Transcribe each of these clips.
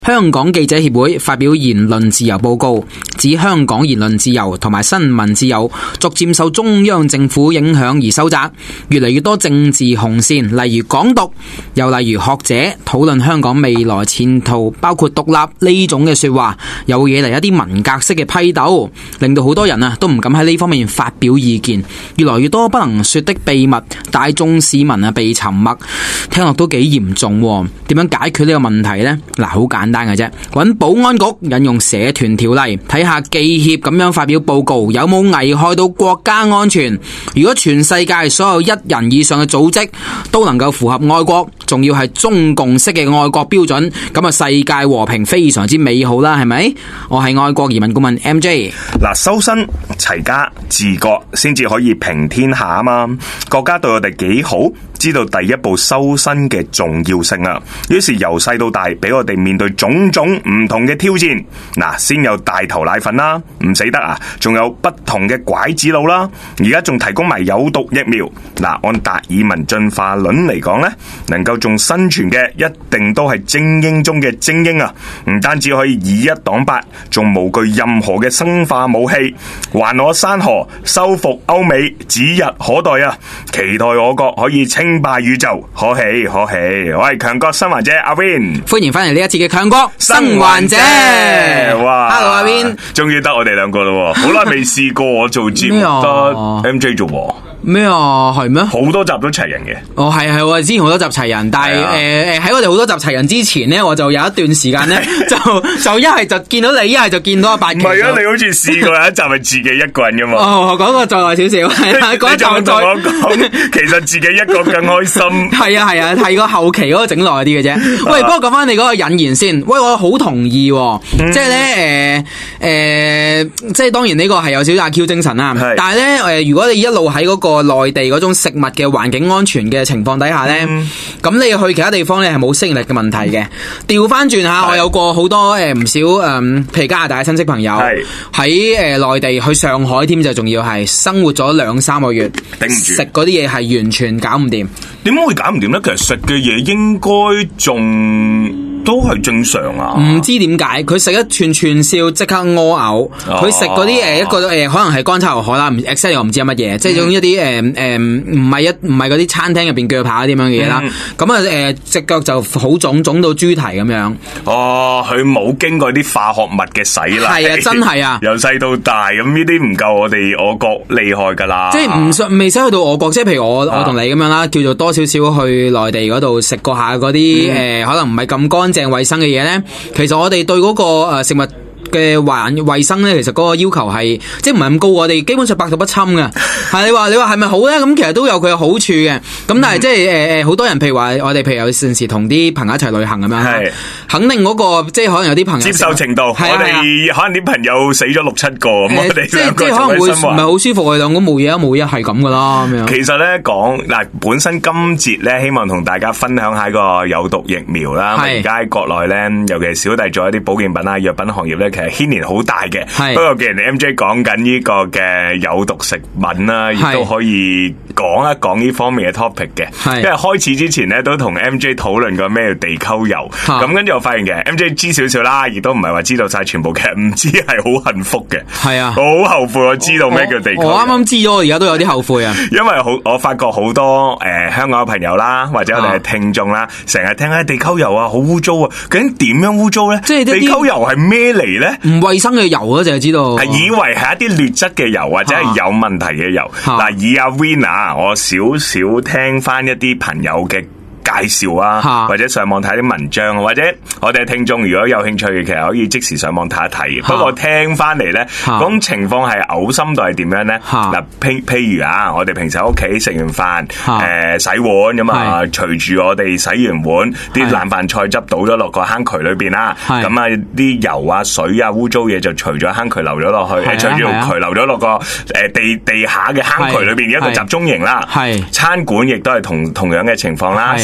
香港記者協會發表言論自由報告，指香港言論自由同埋新聞自由逐漸受中央政府影響而收窄，越嚟越多政治紅線，例如港獨，又例如學者討論香港未來前途，包括獨立呢種嘅說話，又惹嚟一啲文革式嘅批鬥，令到好多人都唔敢喺呢方面發表意見，越來越多不能說的秘密，大眾市民被沉默，聽落都幾嚴重。點樣解決呢個問題呢？嗱，好簡單嘅啫，揾保安局引用社團條例，睇下記協咁樣發表報告有冇危害到國家安全。如果全世界所有一人以上嘅組織都能夠符合愛國，仲要係中共式嘅愛國標準，咁啊世界和平非常之美好啦，係咪？我係愛國移民顧問 MJ。 嗱，修身齊家治國先至可以平天下啊嘛！國家對我哋幾好，知道第一步修身嘅重要性啊！於是由細到大，俾我哋面對種種唔同嘅挑戰。嗱，先有大頭奶粉啦，唔死得啊！仲有不同嘅拐子佬啦，而家仲提供埋有毒疫苗。嗱，按達爾文進化論嚟講呢，能夠仲生存嘅一定都係精英中嘅精英啊！唔單止可以以一擋八，仲無懼任何嘅生化武器，還我山河，收復歐美指日可待啊！期待我國可以稱霸宇宙，可喜可喜！我係強國生還者阿 Win， 歡迎翻嚟呢一次嘅強國生還者。 哇 Hello 阿 Win， 終於得我哋兩個啦，好耐未試過我做節目得 MJ 做喎。 咩啊？係咩？ 好多集都齊人嘅。 哦，係我之前好多集齊人，但係喺我哋好多集齊人之前咧，我就有一段時間咧，就一係就見到你，一係就見到阿八奇。唔係啊，你好似試過有一集係自己一個人噶嘛？ 哦，嗰個再耐少少，係啦，嗰一集再我講，其實自己一個更開心。係啊，係個後期嗰個整耐啲嘅啫。喂，不過講翻你嗰個引言先，喂，我好同意，即係咧，即係當然呢個係有少少阿 Q 精神啦，但係咧，如果你一路喺嗰個內地嗰種食物嘅環境安全嘅情況底下咧，咁你去其他地方咧係冇適應力嘅問題嘅。調翻轉下，我有過好多唔少譬如加拿大嘅親戚朋友喺內地去上海添，就仲要係生活咗2-3個月，頂唔住食嗰啲嘢係完全搞唔掂。 點解會搞唔掂咧？其實食嘅嘢應該仲都係正常啊！ 唔知點解佢食一串串燒即刻屙嘔，佢食嗰啲一個可能係乾炒牛河啦，exactly 我唔知係乜嘢，即係種一啲唔係嗰啲餐廳入邊鋸扒啲咁樣嘅嘢啦。咁啊隻腳就好腫到豬蹄咁樣。哦， 佢冇經過啲化學物嘅洗禮。 係啊，真係啊！ 由細到大咁呢啲唔夠我國厲害噶啦。 即係未使去到我國，即係譬如我同你咁樣啦，叫做多少少去內地嗰度食過下嗰啲可能唔係咁乾淨衛生嘅嘢咧，其實我哋對嗰個食物嘅衛生咧，其實嗰個要求係即係唔係咁高，我哋基本上百毒不侵嘅。係你話係咪好咧？咁其實都有佢嘅好處嘅。咁但係即係好多人，譬如話我哋譬如有陣時同啲朋友一齊旅行咁樣，肯定嗰個即係可能有啲朋友接受程度，我哋可能啲朋友死咗6-7個，我哋即係可能會唔係好舒服，我哋兩個冇嘢係咁噶啦咁樣。其實咧講嗱，本身今節咧希望同大家分享下個有毒疫苗啦。而家喺國內咧，尤其係小弟做一啲保健品啊、藥品行業咧，其實牽連好大嘅。不過既然 MJ 講緊呢個嘅有毒食品啦，亦都可以講一講呢方面嘅 topic 嘅。因為開始之前咧都同 MJ 討論過咩叫地溝油，咁跟住我發現嘅 MJ 知少少啦，亦都唔係話知道晒全部嘅，唔知係好幸福嘅。係啊，我好後悔我知道咩叫地溝油。我啱啱知咗，而家都有啲後悔啊。因為我發覺好多香港嘅朋友啦，或者我哋係聽眾啦，成日聽下地溝油啊，好污糟啊，究竟點樣污糟咧？即係地溝油係咩嚟咧？唔衛生嘅油啊，淨係知道係以為係一啲劣質嘅油或者係有問題嘅油。嗱，以阿 Win 啊，我少少聽翻一啲朋友嘅介紹啊，或者上網睇啲文章，或者我哋聽眾如果有興趣嘅，其實可以即時上網睇一睇。不過聽翻嚟咧，咁情況係嘔心到係點樣咧？嗱，譬如啊，我哋平時喺屋企食完飯，洗碗咁啊，隨住我哋洗完碗，啲冷飯菜汁倒咗落個坑渠裏邊啦，咁啊啲油啊、水啊、污糟嘢就隨咗坑渠流咗落去，隨住渠流咗落個地下嘅坑渠裏邊嘅一個集中營啦。餐館亦都係同樣嘅情況啦。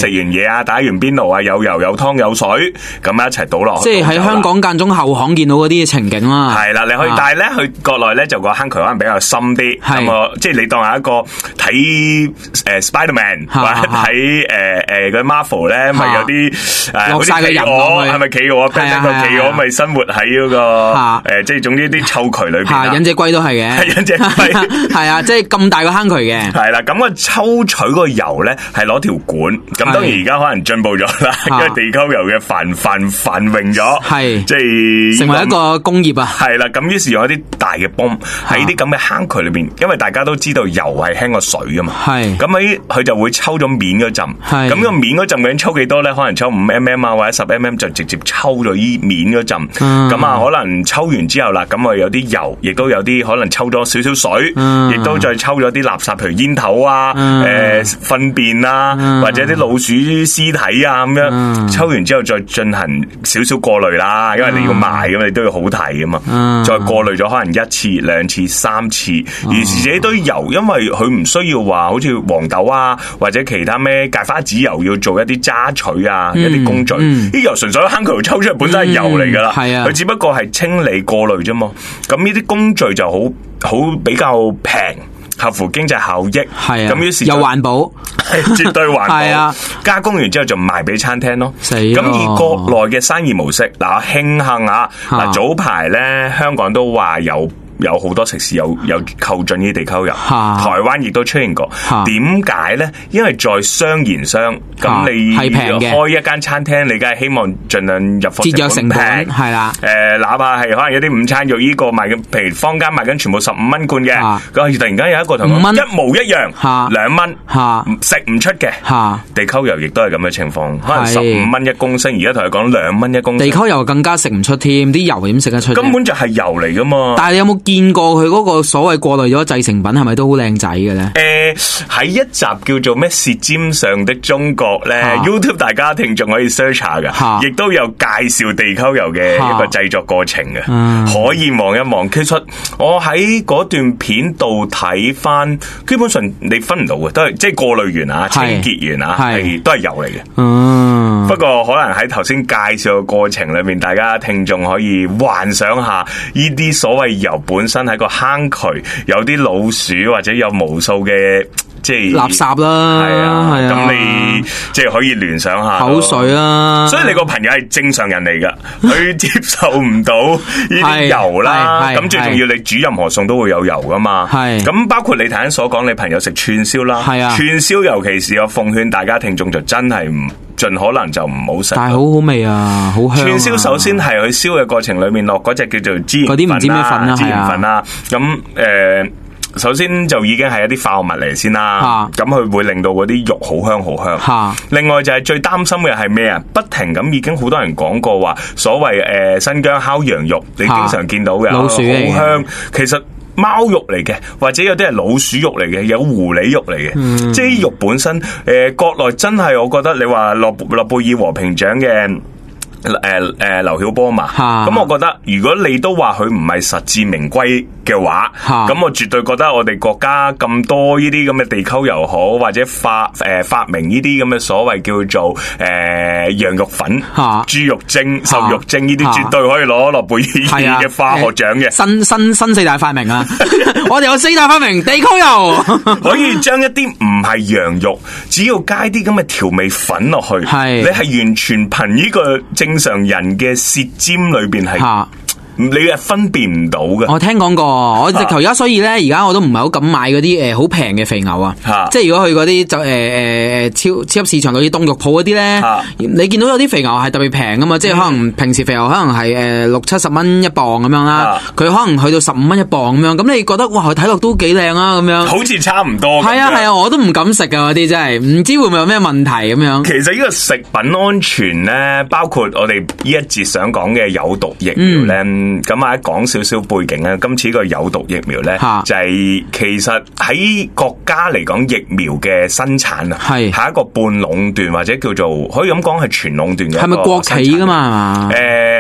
完嘢啊，打完邊爐啊，有油有湯有水，咁一齊倒落。 即係喺香港間中後巷見到嗰啲情景啦。 係啦，你可以，但係咧去國內咧就個坑渠可能比較深啲，咁啊，即係你當係一個睇Spiderman 或者睇嗰啲 Marvel 咧，咪有啲落晒嘅人落去， 係咪企鵝啊？企鵝咪生活喺嗰個即係總之啲臭渠裏邊。忍者龜都係嘅， 忍者龜係啊，即係咁大個坑渠嘅。 係啦，咁個抽取嗰個油咧係攞條管，咁當然而家可能進步咗啦，因為地溝油嘅繁榮咗，係即係成為一個工業啊。 係啦，咁於是用一啲大嘅泵喺啲咁嘅坑渠裏邊，因為大家都知道油係輕過水噶嘛，係咁佢就會抽咗面嗰陣，咁個面嗰陣究竟抽幾多咧？可能抽5mm啊或者10mm就直接抽咗依面嗰陣，咁啊可能抽完之後啦，咁啊有啲油，亦都有啲可能抽咗少少水，亦都再抽咗啲垃圾，譬如煙頭啊、糞便啊，或者啲老鼠屍體啊咁樣，抽完之後再進行少少過濾啦，因為你要賣咁，你都要好睇噶嘛，再過濾咗可能1次、2次、3次，而自己堆油，因為佢唔需要話好似黃豆啊或者其他咩芥花籽油要做一啲揸取啊一啲工序，啲油純粹喺坑渠度抽出嚟，本身係油嚟噶啦，佢只不過係清理過濾啫嘛，咁呢啲工序就好比較平，合乎經濟效益，咁於是又環保， 係絕對環保。加工完之後就賣俾餐廳咯。咁而國內嘅生意模式，嗱慶幸啊，嗱早排咧香港都話有好多食肆有購進呢啲地溝油，台灣亦都出現過。點解咧？因為在商言商，咁你開一間餐廳，你梗係希望盡量入貨節約成本，係啦。 哪怕係可能有啲午餐肉呢個賣緊，譬如坊間賣緊全部15蚊罐嘅，咁突然間有一個同我一模一樣，2蚊，食唔出嘅。地溝油亦都係咁嘅情況，可能15蚊一公升，而家同佢講2蚊一公升。 地溝油更加食唔出添，啲油點食得出？ 根本就係油嚟噶嘛。 但係你有冇見過佢嗰個所謂過濾咗製成品係咪都好靚仔嘅咧？ 喺一集叫做咩舌尖上的中國咧，YouTube 大家聽眾可以 search 下噶，亦都有介紹地溝油嘅一個製作過程嘅，可以望一望。其實我喺嗰段片度睇翻，基本上你分唔到嘅，都係即係過濾完啊、清潔完啊，係都係油嚟嘅。不過可能喺頭先介紹嘅過程裏面，大家聽眾可以幻想下呢啲所謂油本身喺個坑渠有啲老鼠或者有無數嘅即係垃圾啦， 係啊，咁你即係可以聯想下口水啦。 所以你個朋友係正常人嚟噶，佢接受唔到呢啲油啦。咁最重要，你煮任何餸都會有油噶嘛。咁包括你頭先所講，你朋友食串燒啦，串燒尤其是我奉勸大家聽眾就真係唔盡可能就唔好食， 但係好好味啊，好香。 串燒首先係佢燒嘅過程裏面落嗰隻叫做孜然粉啦， 嗰啲唔知咩粉啦， 孜然粉啦。咁首先就已經係一啲化學物嚟先啦，咁佢會令到嗰啲肉好香好香。另外就係最擔心嘅係咩啊？不停咁已經好多人講過話，所謂新疆烤羊肉，你經常見到嘅老鼠好香，其實貓肉嚟嘅，或者有啲係老鼠肉嚟嘅，有狐狸肉嚟嘅，即係肉本身。國內真係我覺得你話諾貝爾和平獎嘅。劉曉波嘛，咁我覺得如果你都話佢唔係實至名歸嘅話，咁我絕對覺得我哋國家咁多呢啲咁嘅地溝油好，或者發明呢啲咁嘅所謂叫做羊肉粉、豬肉精、瘦肉精呢啲，絕對可以攞諾貝爾嘅化學獎嘅。 新四大發明啊！我哋有4大發明，地溝油可以將一啲唔係羊肉，只要加啲咁嘅調味粉落去，你係完全憑呢個正常人嘅舌尖裏邊係。你係分辨唔到嘅。 我聽講過，我直頭而家所以咧，而家我都唔係好敢買嗰啲好平嘅肥牛啊。即係如果去嗰啲就超級市場嗰啲凍肉鋪嗰啲咧，你見到有啲肥牛係特別平噶嘛，即係可能平時肥牛可能係60-70蚊一磅咁樣啦，佢可能去到15蚊一磅咁樣，咁你覺得哇，佢睇落都幾靚啊咁樣， 好似差唔多。 係啊，我都唔敢食噶嗰啲，真係唔知會唔會有咩問題咁樣。 其實呢個食品安全咧，包括我哋呢一節想講嘅有毒疫苗咧。咁啊，講少少背景咧，今次個有毒疫苗咧，就係其實喺國家嚟講，疫苗嘅生產啊，係一個半壟斷或者叫做可以咁講係全壟斷嘅。 係咪國企噶嘛？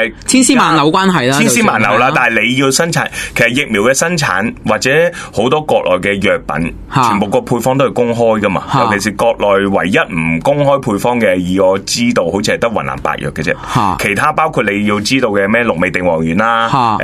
千絲萬縷關係啦， 千絲萬縷啦。但係你要生產，其實疫苗嘅生產或者好多國內嘅藥品，全部個配方都係公開噶嘛。尤其是國內唯一唔公開配方嘅，以我知道，好似係得雲南白藥嘅啫。其他包括你要知道嘅咩氯美定黃丸啦，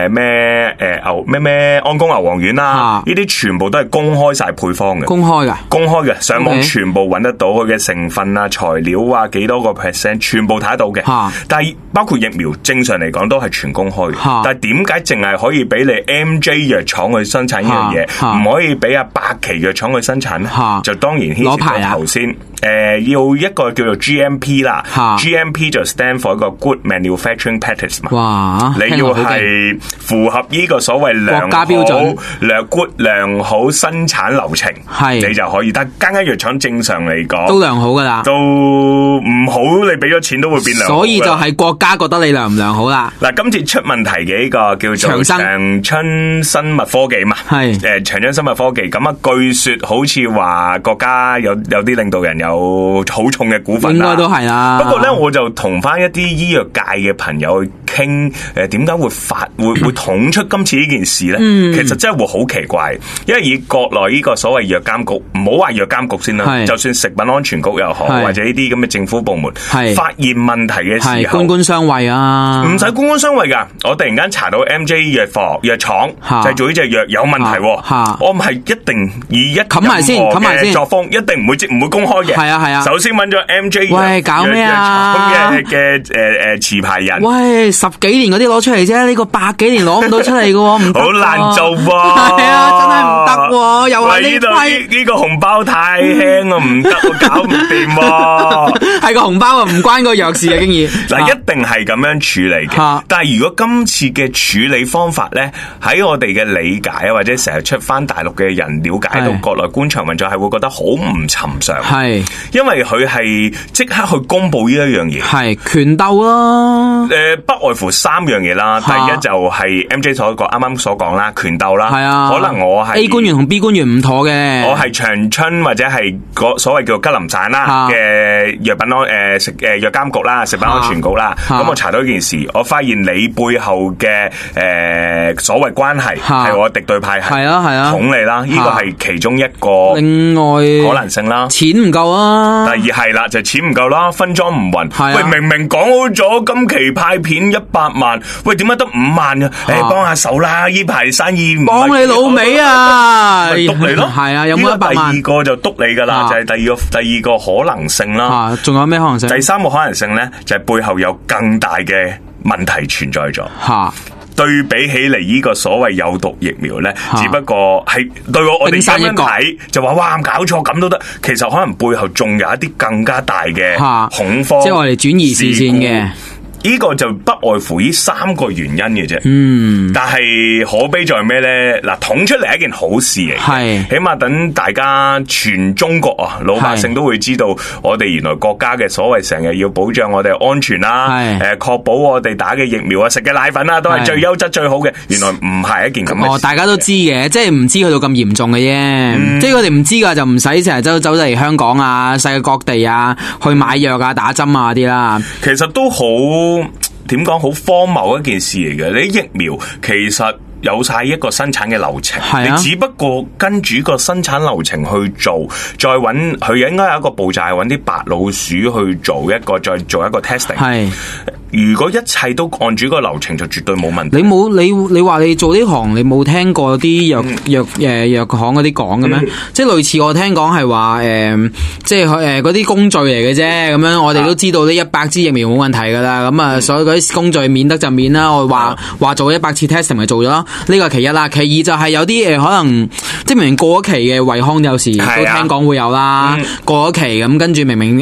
咩安宮牛黃丸啦，呢啲全部都係公開晒配方嘅。公開嘅，上網全部揾得到佢嘅成分啊、材料啊、幾多個 percent， 全部睇得到嘅。但係包括疫苗，正常嚟講都係全公開嘅。但係點解淨係可以俾你 MJ 藥廠去生產呢樣嘢，唔可以俾阿百奇藥廠去生產咧？就當然牽涉到頭先。要一個叫做 GMP 啦，GMP 就 stand for 一個 Good Manufacturing Practice 嘛。哇！你要係符合呢個所謂國家標準、良好生產流程，你就可以。但間藥廠正常嚟講都良好噶啦， 都唔好，你俾咗錢都會變良好。 所以就係國家覺得你良唔良好啦。 嗱，今次出問題嘅呢個叫做長春生物科技嘛，長春生物科技咁啊，據說好似話國家有啲領導人有好重嘅股份， 應該都係啦。 不過咧，我就同翻一啲醫藥界嘅朋友去傾，點解會捅出今次呢件事咧？其實真係會好奇怪，因為以國內呢個所謂藥監局，唔好話藥監局先啦，就算食品安全局又好，或者呢啲咁嘅政府部門，發現問題嘅時候， 官相衛啊， 唔使官相衛噶。我突然間查到 MJ 藥廠製造呢隻藥有問題，我唔係一定以一冚埋先作風，一定唔會公開嘅。係啊，首先揾咗 MJ 喂，搞咩啊？ 嘅持牌人， 喂，10幾年嗰啲攞出嚟啫，呢個100幾年攞唔到出嚟嘅，唔得， 好難做喎。 係啊，真係唔得，又係呢批呢個紅包太輕啊，唔得，搞唔掂。 係個紅包啊，唔關個藥事嘅經驗。 嗱，一定係咁樣處理嘅。但係如果今次嘅處理方法咧，喺我哋嘅理解啊，或者成日出翻大陸嘅人了解到國內官場運作，係會覺得好唔尋常。係。因為佢係即刻去公布呢一樣嘢， 係權鬥咯。 不外乎3樣嘢啦。第一就係 MJ 啱啱所講啦，權鬥啦。係啊，可能我係 A 官員同 B 官員唔妥嘅。 我係長春或者係所謂叫做吉林省啦嘅藥品藥監局啦、食品安全局啦。咁我查到一件事，我發現你背後嘅所謂關係係我敵對派係捅你啦，呢個係其中一個另外可能性啦。 錢唔夠啊！ 第二係啦，就錢唔夠啦，分贓唔勻。喂，明明講好咗今期派片100萬，喂，點解得5萬啊？幫下手啦，呢排生意唔幫你老味啊！ 咪督你咯， 係啊，有冇100萬？ 第二個就督你噶啦，就係第二個可能性啦。 仲有咩可能性？ 第3個可能性咧，就係背後有更大嘅問題存在咗。對比起嚟呢個所謂有毒疫苗咧，只不過係對我哋咁樣睇就話哇，搞錯咁都得，其實可能背後仲有一啲更加大嘅恐慌， 即係我哋轉移視線嘅。 呢個就不外乎呢3個原因嘅啫。但係可悲在咩咧？嗱，捅出嚟係一件好事嚟，起碼等大家全中國啊，老百姓都會知道，我哋原來國家嘅所謂成日要保障我哋安全啦，確保我哋打嘅疫苗啊、食嘅奶粉啊都係最優質最好嘅。原來唔係一件咁嘅事。大家都知嘅，即係唔知去到咁嚴重嘅啫。即係佢哋唔知噶，就唔使成日走嚟香港啊、世界各地啊去買藥啊、打針啊啲啦。其實都好。點講，好荒謬一件事嚟嘅，你疫苗其實有晒一個生產嘅流程，你只不過跟住個生產流程去做，再揾佢應該有一個步驟係揾啲白老鼠去做一個，再做一個 testing。如果一切都按住個流程，就絕對冇問題。 你話你做呢行，你冇聽過啲藥行嗰啲講嘅咩？即係類似我聽講係話即係嗰啲工序嚟嘅啫。咁樣我哋都知道呢100支疫苗冇問題噶啦。咁啊，所以嗰啲工序免得就免啦。我話做100次 testing 咪做咗咯。呢個係其一啦。其二就係有啲可能即係明明過咗期嘅惠康有時都聽講會有啦。過咗期咁跟住明明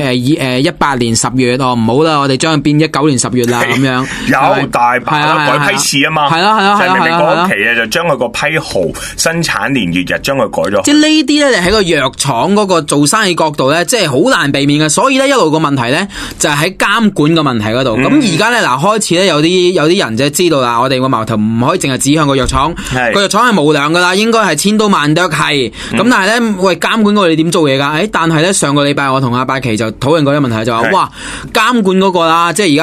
18年10月唔好啦，我哋將佢變19年10月啦咁樣， 有大把改批次啊嘛，就係明明過期啊，就將佢個批號、生產年月日將佢改咗。 即係呢啲咧，喺個藥廠嗰個做生意角度咧，即係好難避免嘅。所以咧，一路個問題咧就係喺監管嘅問題嗰度。咁而家咧嗱，開始咧有啲人就知道啦，我哋個矛頭唔可以淨係指向個藥廠，個藥廠係無良噶啦，應該係千刀萬剁係。咁但係咧，喂，監管我哋點做嘢噶？但係咧上個禮拜我同阿伯奇就討論過一個問題，就話哇，監管嗰個啦，即係而家我哋有啲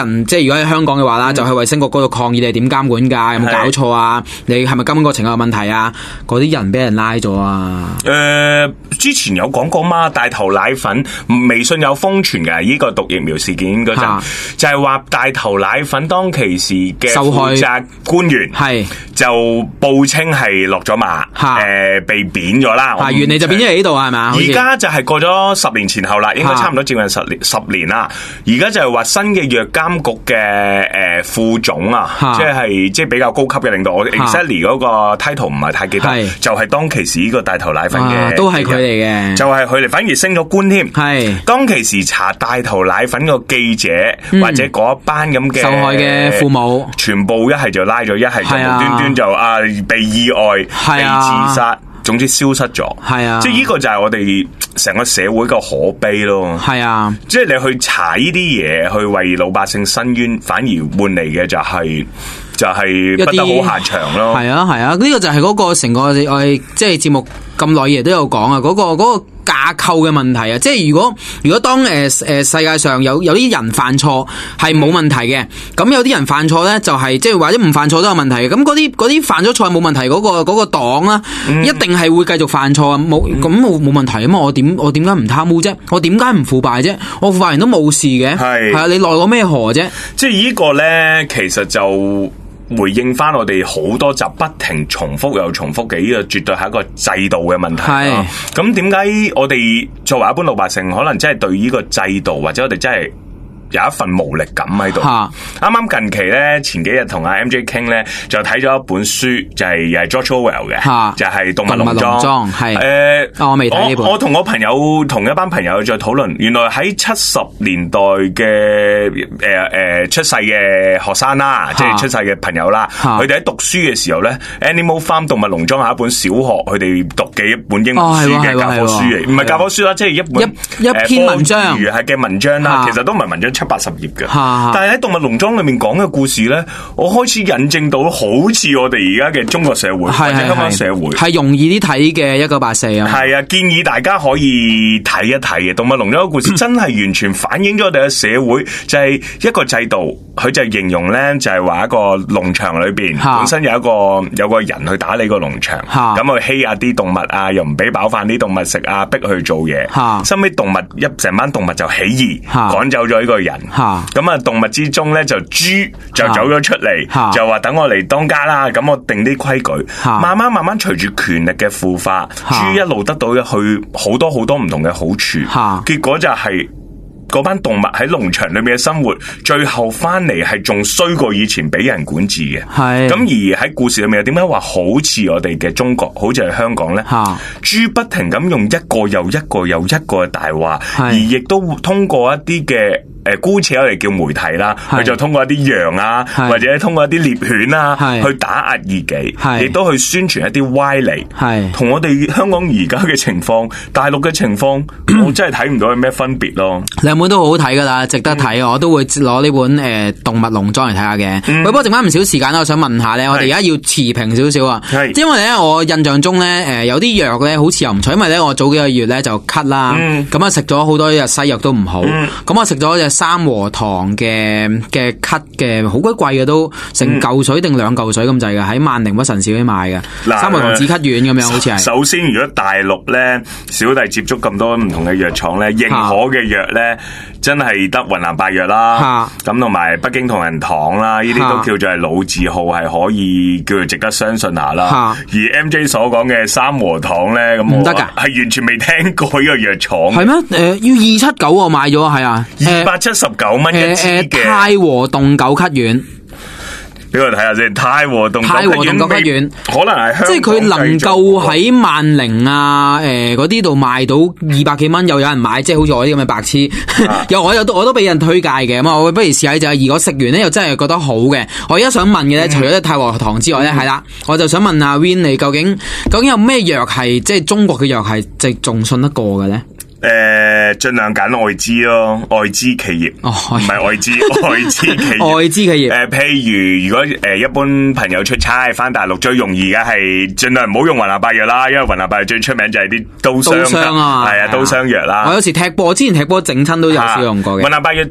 人即係如果喺香港嘅話啦，就去衛生局嗰度抗議，你係點監管㗎？有冇搞錯啊？你係咪監管過程有問題啊？嗰啲人俾人拉咗啊！ 之前有講過嘛，大頭奶粉微信有瘋傳嘅呢個毒疫苗事件嗰陣，就係話大頭奶粉當其時嘅負責官員係就報稱係落咗馬，被貶咗啦。 原嚟就變咗嚟呢度係嘛？ 而家就係過咗10年前後啦，應該差唔多接近10年啦。而家就係話新嘅藥監局嘅副總啊，即係比較高級嘅領導。我 exactly 嗰個 title 唔係太記得，就係當其時呢個大頭奶粉嘅， 都係佢嚟嘅， 就係佢哋反而升咗官添。係當其時查大頭奶粉個記者或者嗰一班咁嘅受害嘅父母， 全部一係就拉咗，一係就無端端就被意外、被自殺，總之消失咗。係啊，即係呢個就係我哋成個社會個可悲咯。係啊，即係你去查呢啲嘢，去為老百姓申冤，反而換嚟嘅就係不得好下場咯。係啊係啊，呢個就係嗰個成個我哋即係節目咁耐嘢都有講啊，嗰個架構嘅問題啊，即係如果當世界上有啲人犯錯係冇問題嘅，咁有啲人犯錯咧就係即係或者唔犯錯都有問題嘅，咁嗰啲犯咗錯冇問題嗰個黨啦，一定係會繼續犯錯啊，冇問題啊嘛，我點解唔貪污啫？我點解唔腐敗啫？我腐敗完都冇事嘅，係啊，你奈我咩何啫？即係呢個咧，其實就回應翻我哋好多集不停重複又重複嘅，呢個絕對係一個制度嘅問題。係咁點解我哋作為一般老百姓，可能真係對呢個制度或者我哋真係有一份無力感喺度。啱啱近期咧，前幾日同阿 MJ 傾咧，就睇咗一本書，就係又係 George Orwell 嘅，就係動物農莊。係我未睇呢本。我同同一班朋友再討論，原來喺70年代嘅出世嘅學生啦，即係出世嘅朋友啦，佢哋喺讀書嘅時候咧， Animal Farm 動物農莊係一本小學佢哋讀嘅一本英文書嘅教科書嚟，唔係教科書啦，即係一篇文章係嘅文章啦，其實都唔係文章70-80頁嘅，但係喺動物農莊裏面講嘅故事咧，我開始引證到好似我哋而家嘅中國社會或者香港社會係容易啲睇嘅1984啊，係啊，建議大家可以睇一睇嘅動物農莊嘅故事，真係完全反映咗我哋嘅社會，就係一個制度，佢就形容咧就係話一個農場裏邊本身有個人去打理個農場，咁去欺壓啲動物啊，又唔俾飽飯啲動物食啊，逼佢做嘢，收尾動物成班動物就起義，趕走咗呢個人。咁啊，動物之中咧就豬就走咗出嚟，就話等我嚟當家啦。咁我定啲規矩，慢慢隨住權力嘅腐化，豬一路得到去好多好多唔同嘅好處，結果就係嗰班動物喺農場裏面嘅生活，最後翻嚟係仲衰過以前俾人管治嘅。係咁而喺故事裏面，點解話好似我哋嘅中國，好似係香港咧？豬不停咁用一個又一個又一個嘅大話，而亦都通過一啲嘅。姑且我哋叫媒體啦，佢就通過一啲羊啊，或者通過一啲獵犬啊，去打壓異己，亦都去宣傳一啲歪理，同我哋香港而家嘅情況、大陸嘅情況，我真係睇唔到有咩分別咯。兩本都好好睇噶啦，值得睇，我都會攞呢本動物農莊嚟睇下嘅。不過剩翻唔少時間啦，我想問下咧，我哋而家要持平少少啊，因為咧我印象中咧，有啲藥咧好似又唔錯，因為咧我早幾個月咧就咳啦，咁啊食咗好多日西藥都唔好，咁我食咗隻三和堂嘅咳嘅好鬼貴嘅，都成嚿水定2嚿水咁滯嘅，喺萬寧屈臣氏嗰啲賣嘅。三和堂止咳丸咁樣，好似係。首先，如果大陸咧，小弟接觸咁多唔同嘅藥廠咧，認可嘅藥咧，真係得雲南白藥啦，咁同埋北京同仁堂啦，呢啲都叫做係老字號，係可以叫做值得相信下啦。而 MJ 所講嘅三和堂咧，咁唔得噶，係完全未聽過呢個藥廠。係咩？要279我買咗，係啊，279蚊一支嘅泰和凍狗咳丸。俾我睇下先，泰和凍狗咳丸，可能係香港，即係佢能夠喺萬寧啊嗰啲度賣到200幾蚊，又有人買，即係好似我啲咁嘅白痴，我都俾人推介嘅，咁我不如試下就係，如果食完咧又真係覺得好嘅。我而家想問嘅咧，除咗泰和堂之外咧，係啦，我就想問下 Win 你究竟有咩藥係即係中國嘅藥係即係仲信得過嘅咧？盡量揀外資咯，外資企業，唔係外資，外資企業，外資企業。譬如如果一般朋友出差翻大陸，最容易嘅係盡量唔好用雲南白藥啦，因為雲南白藥最出名就係啲刀傷啊，係啊，刀傷藥啦。我有時踢波，之前踢波整親都有使用過嘅。雲南白藥隻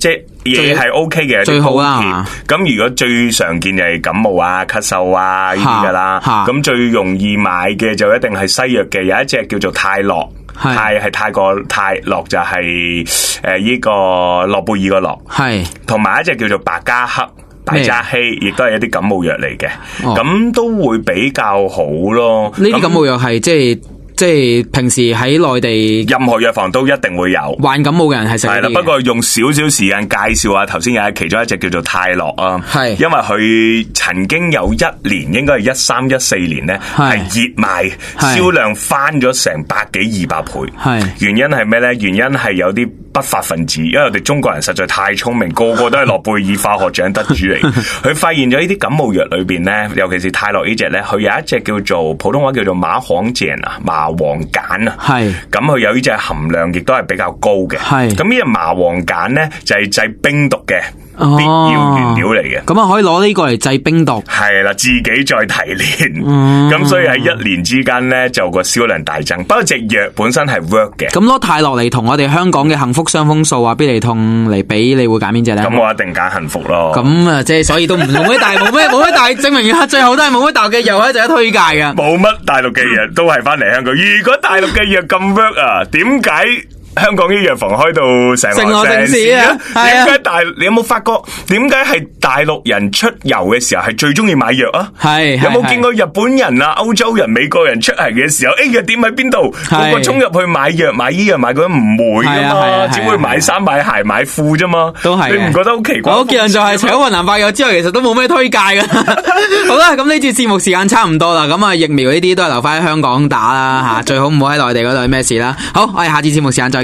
嘢係 OK 嘅， 最好啦。 咁如果最常見就係感冒啊、咳嗽啊呢啲噶啦，咁最容易買嘅就一定係西藥嘅，有一隻叫做泰諾。泰係泰國泰，諾就係呢個諾貝爾個諾，係同埋一隻叫做白加克。大扎希亦都係一啲感冒藥嚟嘅，咁都會比較好咯。 呢啲感冒藥係即係平時喺內地任何藥房都一定會有。 患感冒嘅人係食。係啦， 不過用少少時間介紹下頭先有其中一隻叫做泰諾啊，係因為佢曾經有一年應該係13、14年咧係熱賣，銷量翻咗成100幾200倍。係原因係咩咧？原因係有啲不法分子，因為我哋中國人實在太聰明，個個都係諾貝爾化學獎得主嚟。佢發現咗呢啲感冒藥裏邊咧，尤其是泰諾呢隻咧，佢有一隻叫做普通話叫做麻黃鹼啊，麻黃鹼啊，係咁佢有呢隻含量亦都係比較高嘅。係咁呢隻麻黃鹼咧就係製冰毒嘅必要原料嚟嘅。咁可以攞呢個嚟製冰毒。 係啦，自己再提煉。咁所以喺1年之間咧就個銷量大增。不過隻藥本身係 work 嘅。 咁攞泰諾嚟同我哋香港嘅幸福傷風素啊、必理痛嚟比，你會揀邊隻咧？ 咁我一定揀幸福咯。 咁啊，即係所以都冇乜大證明最後都係冇乜大陸嘅藥喺度推介噶。 冇乜大陸嘅藥都係翻嚟香港。如果大陸嘅藥咁 work 啊，點解香港啲藥房開到成河城市啊？點解你有冇發覺點解係大陸人出遊嘅時候係最中意買藥啊？係有冇見過日本人啊、歐洲人、美國人出行嘅時候，藥店喺邊度？個個衝入去買藥、買醫藥、買嗰啲唔會噶嘛，只會買衫、買鞋、買褲啫嘛。都係你唔覺得好奇怪？我見人就係除咗雲南白藥之外，其實都冇咩推介噶。好啦，咁呢次節目時間差唔多啦，咁啊疫苗呢啲都係留翻喺香港打啦吓，最好唔好喺內地嗰度咩事啦。好，我哋下次節目時間再